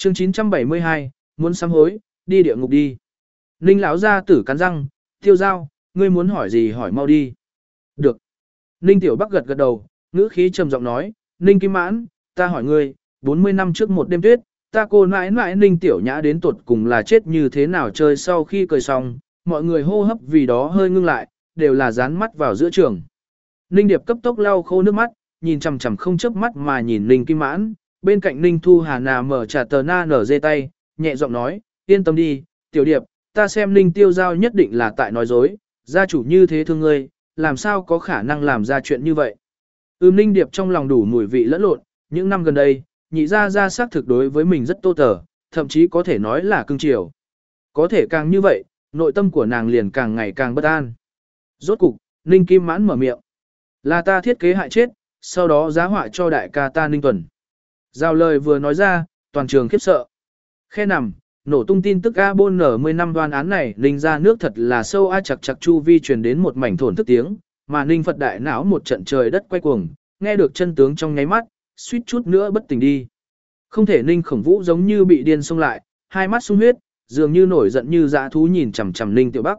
Chương 972, muốn sám hối, đi địa ngục đi. Ninh lão gia tử cắn răng, Tiêu Giao, ngươi muốn hỏi gì hỏi mau đi. Được. Ninh Tiểu Bắc gật gật đầu, ngữ khí trầm giọng nói, Ninh Kim Mãn, ta hỏi ngươi, 40 năm trước một đêm tuyết, ta cô nãi nãi Ninh Tiểu Nhã đến tuột cùng là chết như thế nào chơi sau khi cười xong, mọi người hô hấp vì đó hơi ngưng lại, đều là dán mắt vào giữa trường. Ninh Điệp cấp tốc lau khô nước mắt, nhìn chằm chằm không chớp mắt mà nhìn Ninh Kim Mãn, bên cạnh Ninh Thu Hà nà mở trà tờ na nở dê tay, nhẹ giọng nói, yên tâm đi, Tiểu Điệp, ta xem Ninh Tiêu Giao nhất định là tại nói dối, gia chủ như thế thương ngươi, làm sao có khả năng làm ra chuyện như vậy. Ninh Điệp trong lòng đủ mùi vị lẫn lộn, những năm gần đây, nhị gia xác thực đối với mình rất tô tở, thậm chí có thể nói là cưng chiều. Có thể càng như vậy, nội tâm của nàng liền càng ngày càng bất an. Rốt cục, Ninh Kim Mãn mở miệng. Là ta thiết kế hại chết, sau đó giá họa cho đại ca ta Ninh Tuần. Giao lời vừa nói ra, toàn trường khiếp sợ. Khe nằm, nổ tung tin tức A Bôn nở 10 năm đoán án này, Ninh ra nước thật là sâu A chặt chặt chu vi truyền đến một mảnh thổn thức tiếng, mà Ninh Phật đại não một trận trời đất quay cuồng, nghe được chân tướng trong nháy mắt, suýt chút nữa bất tỉnh đi. Không thể Ninh Khổng Vũ giống như bị điên xông lại, hai mắt sung huyết, dường như nổi giận như dã thú nhìn chằm chằm Ninh Tiểu Bắc.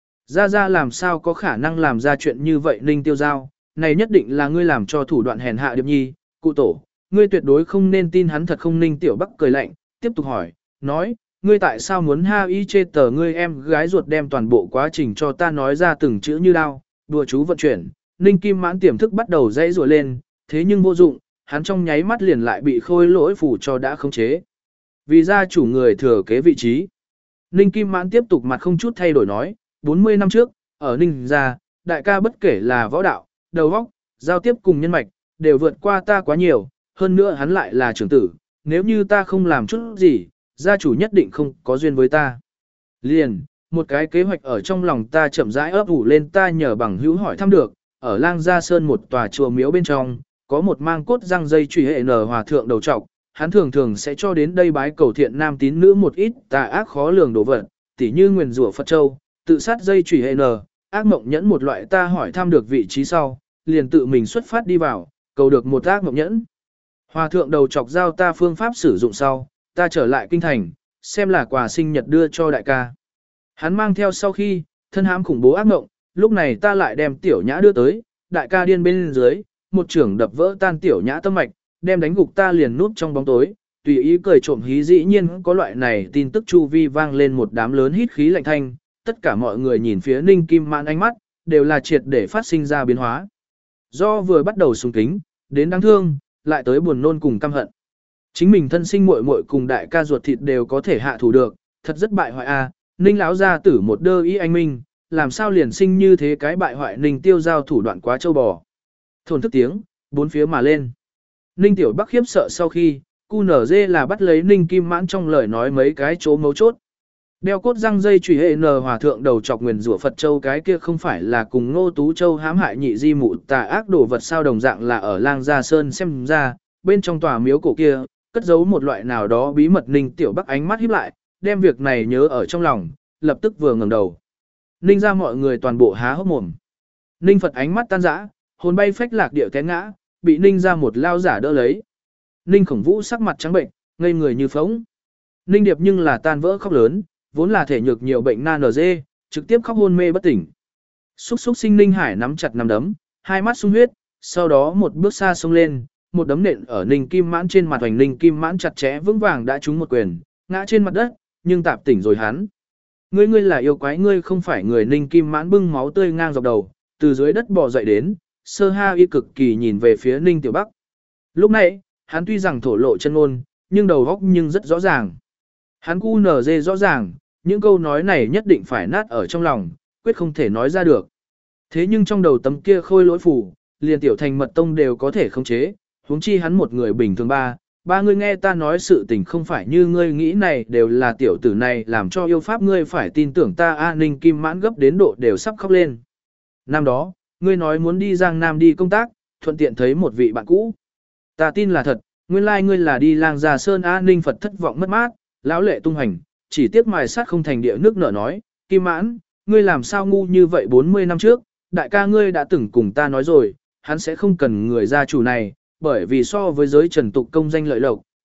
Ra làm sao có khả năng làm ra chuyện như vậy Ninh Tiêu Giao, này nhất định là ngươi làm cho thủ đoạn hèn hạ Điệp Nhi, cụ tổ, ngươi tuyệt đối không nên tin hắn thật không. Ninh Tiểu Bắc cười lạnh, tiếp tục hỏi, nói, ngươi tại sao muốn ha y chê tờ ngươi em gái ruột đem toàn bộ quá trình cho ta nói ra từng chữ như đao, đùa chú vận chuyển. Ninh Kim Mãn tiềm thức bắt đầu dãy rủa lên, thế nhưng vô dụng, hắn trong nháy mắt liền lại bị khôi lỗi phủ cho đã khống chế. Vì gia chủ người thừa kế vị trí. Ninh Kim Mãn tiếp tục mặt không chút thay đổi nói, 40 năm trước, ở Ninh gia, đại ca bất kể là võ đạo, đầu óc, giao tiếp cùng nhân mạch, đều vượt qua ta quá nhiều, hơn nữa hắn lại là trưởng tử, nếu như ta không làm chút gì, gia chủ nhất định không có duyên với ta. Liền, một cái kế hoạch ở trong lòng ta chậm rãi ấp ủ lên, ta nhờ bằng hữu hỏi thăm được, ở Lang Gia Sơn một tòa chùa miếu bên trong, có một mang cốt răng dây chùy hệ nở hòa thượng đầu trọc, hắn thường thường sẽ cho đến đây bái cầu thiện nam tín nữ một ít tà ác khó lường đồ vật, tỉ như nguyền rủa Phật Châu, tự sát dây chùy hệ nở, ác mộng nhẫn một loại. Ta hỏi thăm được vị trí sau, liền tự mình xuất phát đi vào, cầu được một ác mộng nhẫn. Hòa thượng đầu chọc giao ta phương pháp sử dụng sau, ta trở lại kinh thành, xem là quà sinh nhật đưa cho đại ca. Hắn mang theo sau khi, thân hãm khủng bố ác mộng, lúc này ta lại đem tiểu nhã đưa tới, đại ca điên bên dưới, một trưởng đập vỡ tan tiểu nhã tâm mạch, đem đánh gục ta liền núp trong bóng tối, tùy ý cười trộm hí. Dĩ nhiên có loại này tin tức chu vi vang lên một đám lớn hít khí lạnh thanh, tất cả mọi người nhìn phía Ninh Kim Mãn ánh mắt, đều là triệt để phát sinh ra biến hóa. Do vừa bắt đầu sùng kính, đến đáng thương, lại tới buồn nôn cùng căm hận. Chính mình thân sinh muội muội cùng đại ca ruột thịt đều có thể hạ thủ được, thật rất bại hoại a. Ninh lão gia tử một đơ ý anh minh, làm sao liền sinh như thế cái bại hoại. Ninh Tiêu Giao thủ đoạn quá trâu bò. Thổn thức tiếng, bốn phía mà lên. Ninh Tiểu Bắc khiếp sợ sau khi, QNZ là bắt lấy Ninh Kim Mãn trong lời nói mấy cái chỗ mấu chốt. Đeo cốt răng dây chùy hệ nờ hòa thượng đầu chọc nguyền rủa Phật Châu, cái kia không phải là cùng Ngô Tú Châu hãm hại nhị di mụ tà ác đồ vật sao? Đồng dạng là ở Lang Gia Sơn xem ra, bên trong tòa miếu cổ kia, cất giấu một loại nào đó bí mật. Ninh Tiểu Bắc ánh mắt híp lại, đem việc này nhớ ở trong lòng, lập tức vừa ngẩng đầu. Ninh ra mọi người toàn bộ há hốc mồm. Ninh Phật ánh mắt tan rã, hồn bay phách lạc địa té ngã, bị Ninh ra một lao giả đỡ lấy. Ninh Khổng Vũ sắc mặt trắng bệnh, ngây người như phóng. Ninh Điệp nhưng là tan vỡ khóc lớn, vốn là thể nhược nhiều bệnh nan dê, trực tiếp khóc hôn mê bất tỉnh. Xúc sinh Ninh Hải nắm chặt nắm đấm, hai mắt sung huyết, sau đó một bước xa xông lên, một đấm nện ở Ninh Kim Mãn trên mặt. Hoành Ninh Kim Mãn chặt chẽ vững vàng đã trúng một quyền, ngã trên mặt đất, nhưng tạp tỉnh rồi hắn. Ngươi là yêu quái, ngươi không phải người. Ninh Kim Mãn bưng máu tươi ngang dọc đầu, từ dưới đất bò dậy đến, sơ ha y cực kỳ nhìn về phía Ninh Tiểu Bắc. Lúc này, hắn tuy rằng thổ lộ chân ngôn, nhưng đầu óc nhưng rất rõ ràng. Hắn QNZ rõ ràng, những câu nói này nhất định phải nát ở trong lòng, quyết không thể nói ra được. Thế nhưng trong đầu tấm kia khôi lỗi phủ, liền tiểu thành mật tông đều có thể khống chế, huống chi hắn một người bình thường. Ba ngươi nghe ta nói, sự tình không phải như ngươi nghĩ này, đều là tiểu tử này làm cho yêu pháp, ngươi phải tin tưởng ta. Ninh Kim Mãn gấp đến độ đều sắp khóc lên. Năm đó, ngươi nói muốn đi Giang Nam đi công tác, thuận tiện thấy một vị bạn cũ. Ta tin là thật, nguyên lai ngươi là đi Lang Gia Sơn. Ninh Phật thất vọng mất mát, lão lệ tung hành, chỉ tiếc mài sát không thành địa nước nở nói, Kim Mãn, ngươi làm sao ngu như vậy? 40 năm trước, đại ca ngươi đã từng cùng ta nói rồi, hắn sẽ không cần người gia chủ này, bởi vì so với giới trần tục công danh lợi lộc,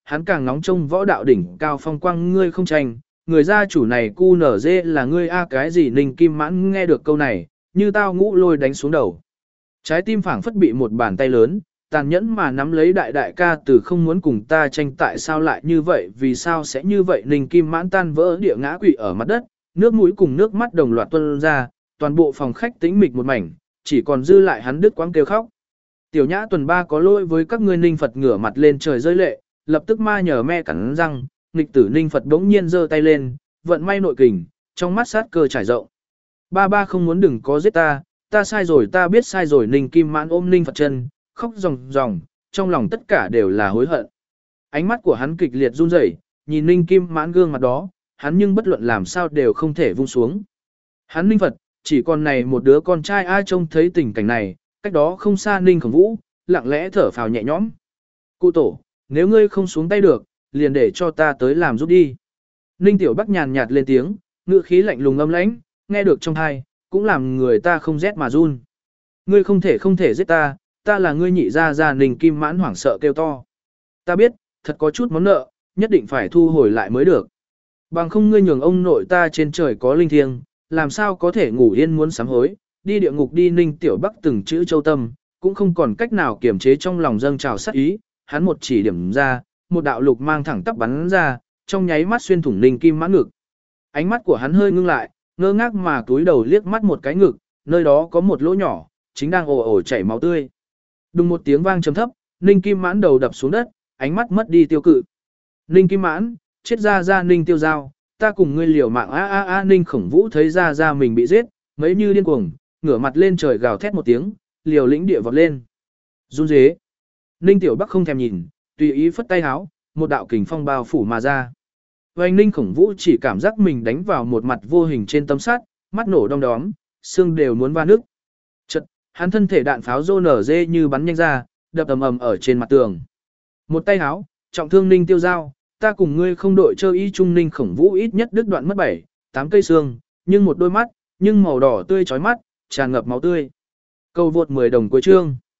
hắn càng nóng trông võ đạo đỉnh cao phong quang ngươi không tranh, người gia chủ này cu nở dê là ngươi a cái gì Ninh Kim Mãn nghe được câu này, như tao ngũ lôi đánh xuống đầu. Trái tim phảng phất bị một bàn tay lớn, tàn nhẫn mà nắm lấy đại đại ca từ không muốn cùng ta tranh tại sao lại như vậy vì sao sẽ như vậy Ninh Kim Mãn tan vỡ địa ngã quỵ ở mặt đất, nước mũi cùng nước mắt đồng loạt tuôn ra, toàn bộ phòng khách tĩnh mịch một mảnh, chỉ còn dư lại hắn đứt quãng kêu khóc. Tiểu Nhã tuần ba có lỗi với các ngươi Ninh Phật ngửa mặt lên trời rơi lệ, lập tức ma nhờ me cắn răng, nghịch tử Ninh Phật bỗng nhiên giơ tay lên, vận may nội kình, trong mắt sát cơ trải rộng. Ba ba không muốn đừng có giết ta sai rồi ta biết sai rồi Ninh Kim Mãn ôm Ninh Phật chân, khóc ròng ròng, trong lòng tất cả đều là hối hận. Ánh mắt của hắn kịch liệt run rẩy, nhìn Ninh Kim Mãn gương mặt đó, hắn nhưng bất luận làm sao đều không thể vung xuống. Hắn Ninh Phật, chỉ còn này một đứa con trai ai trông thấy tình cảnh này, cách đó không xa Ninh Khổng Vũ, lặng lẽ thở phào nhẹ nhõm. Cụ tổ, nếu ngươi không xuống tay được, liền để cho ta tới làm giúp đi. Ninh Tiểu Bắc nhàn nhạt lên tiếng, ngữ khí lạnh lùng âm lãnh, nghe được trong tai, cũng làm người ta không rét mà run. Ngươi không thể giết ta là ngươi nhị gia gia Ninh Kim Mãn hoảng sợ kêu to. Ta biết, thật có chút món nợ, nhất định phải thu hồi lại mới được. Bằng không ngươi nhường ông nội ta trên trời có linh thiêng, làm sao có thể ngủ yên muốn sám hối, đi địa ngục đi Ninh Tiểu Bắc từng chữ châu tâm, cũng không còn cách nào kiềm chế trong lòng dâng trào sát ý, hắn một chỉ điểm ra, một đạo lục mang thẳng tắp bắn ra, trong nháy mắt xuyên thủng Ninh Kim Mãn ngực. Ánh mắt của hắn hơi ngưng lại, ngơ ngác mà túi đầu liếc mắt một cái ngực, nơi đó có một lỗ nhỏ, chính đang ồ ồ chảy máu tươi. Đùng một tiếng vang trầm thấp, Ninh Kim Mãn đầu đập xuống đất, ánh mắt mất đi tiêu cự. Ninh Kim Mãn, chết ra Ninh Tiêu Giao, ta cùng ngươi liều mạng Ninh Khổng Vũ thấy ra mình bị giết, mấy như điên cuồng, ngửa mặt lên trời gào thét một tiếng, liều lĩnh địa vọt lên. Run rế. Ninh Tiểu Bắc không thèm nhìn, tùy ý phất tay háo, một đạo kình phong bao phủ mà ra. Và Ninh Khổng Vũ chỉ cảm giác mình đánh vào một mặt vô hình trên tấm sắt, mắt nổ đom đóm, xương đều muốn va nứt. Chật, hắn thân thể đạn pháo rô nở dê như bắn nhanh ra, đập ầm ầm ở trên mặt tường. Một tay háo, trọng thương Ninh Tiêu Giao, ta cùng ngươi không đội chơi y trung Ninh Khổng Vũ ít nhất đứt đoạn mất 7-8 cây xương, nhưng một đôi mắt, nhưng màu đỏ tươi chói mắt, tràn ngập máu tươi. Cầu vượt 10 đồng cuối chương.